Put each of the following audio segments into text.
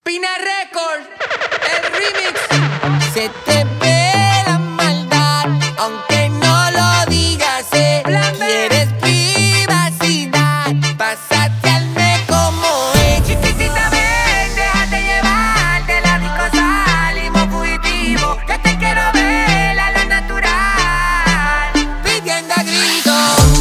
Pina Record, el remix. Se te ve la maldad, aunque no lo digas. Quieres privacidad, pásate al me como es. Chiquitita, ven, déjate llevar. De la disco salimos fugitivos. Yo te quiero ver a lo natural, Pidiendo a gritos.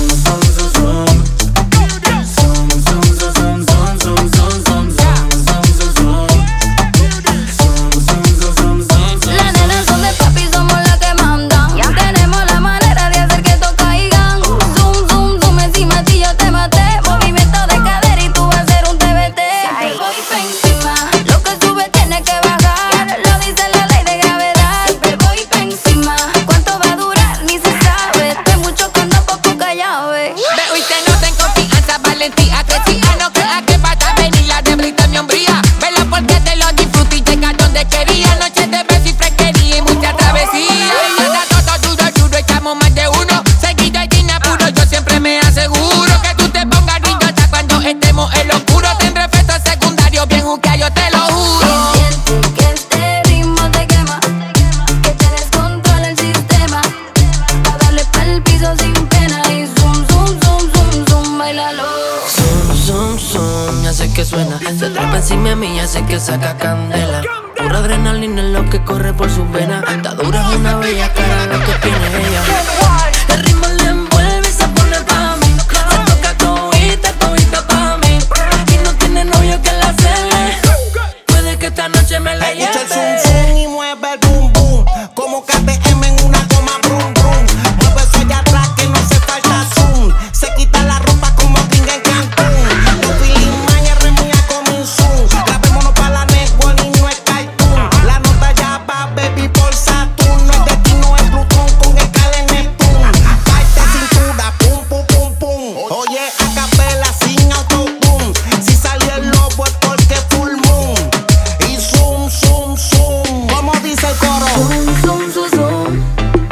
Las nenas son de papi, somos las que mandan. Tenemos la manera de hacer que esto caigan. Zoom, zoom, zoom, encima de ti yo te maté. Movimiento de cadera y tú vas a ser un TBT. Siempre voy pa' encima, lo que sube tiene que bajar. Lo dice la ley de gravedad. Siempre voy pa' encima, cuánto va a durar ni se sabe. Estoy mucho cuando poco callado, Ve, hoy te noto en confianza, valentía, crecía. No creas que vas a venir la de brita mi hombría. Vela porque te lo disfruto y llega donde quería. Noches de beso y fresquería y mucha travesía. Ella da todo duro, duro, echamos más de uno. Seguido y sin apuro, yo siempre me aseguro que tú te pongas brillosa cuando estemos en lo oscuro. Tendré efectos secundarios bien juquea, yo te lo juro. siente que este ritmo te quema, que te descontrola el sistema. A darle pa'l piso sin pena y zoom, zoom, zoom, zoom, zoom, bailalo. Zoom, zoom, ya sé que suena. Se trepa encima de mí, ya sé que saca candela. Pura adrenalina es lo que corre por sus venas. Está dura, es una bella cara lo que tiene ella. El ritmo le envuelve y se pone pa' mí. Se toca todita pa' mí. Y no tiene novio que la cele. Puede que esta noche me la Escucha el lleve. zoom zoom y mueve el boom boom. Como KTM en una goma brum brum. Mueve eso allá atrás que no hace falta zoom. Se quita la ropa como gringa en Cancún. Los feeling maña remía como un zoom. Grabémonos pa' la network y no es cartoon. La nota ya va baby por Saturn. No es destino, es Plutón con escala en Neptune. Parte cintura, pum pum pum pum. Oye, a capela sin autotune. Si salió el lobo es porque full moon. Y zoom, zoom, zoom. Como dice el coro. Zoom, zoom, zoom, zoom.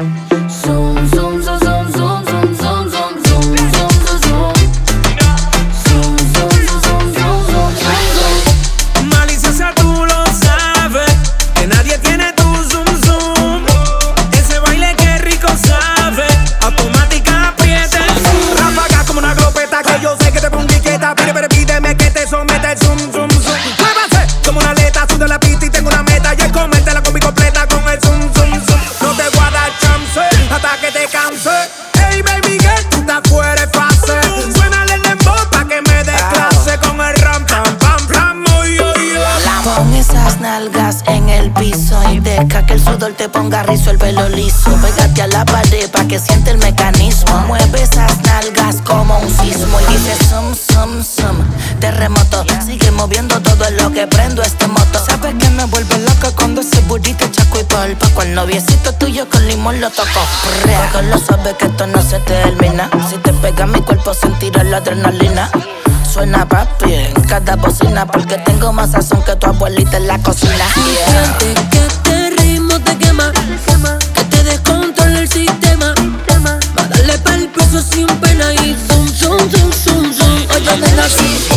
Zoom, zoom, zoom, zoom, zoom, zoom, zoom, zoom, zoom, zoom, zoom, zoom. Zoom, zoom, zoom, zoom, zoom, zoom, zoom. Maliciosa tú lo sabes, que nadie tiene tu zoom zoom. Ese baile que rico sabe, automática aprieta el zoom. Ráfaga como una glopeta que yo sé que te pongo quieta. Pero pídeme que te someta el zoom zoom zoom. Muévase como una aleta, sudo la pista y tengo una meta. Y es comértela con mi completa con el zoom zoom zoom. No te voy a dar chance hasta que te canse. Hey baby girl, tú estás fuera de fase. Suénale el dembow pa' que me des clase con el ram pam pam pam. Uy, uy, uy. Pon esas nalgas en el piso y deja que el sudor te ponga rizo, el pelo liso. Pégate a la pared pa' que siente el mecanismo. Mueve esas nalgas como un sismo y dice sum, sum, sum. Terremoto, sigue moviendo todo lo que prendo este moto. Sabes que me vuelve loca cuando ese burrito chaco y polpa. Con el noviecito tuyo con limón lo toco. Porque lo sabes que esto no se termina. Si te pega mi cuerpo sentirás la adrenalina. Suena papi en cada bocina porque tengo más sazón que tu abuelita en la cocina. Siente que este ritmo te quema, que te descontrola el sistema. Va a darle pa'l piso sin pena y zoom, zoom, zoom, zoom, zoom. Oye, nena, sí.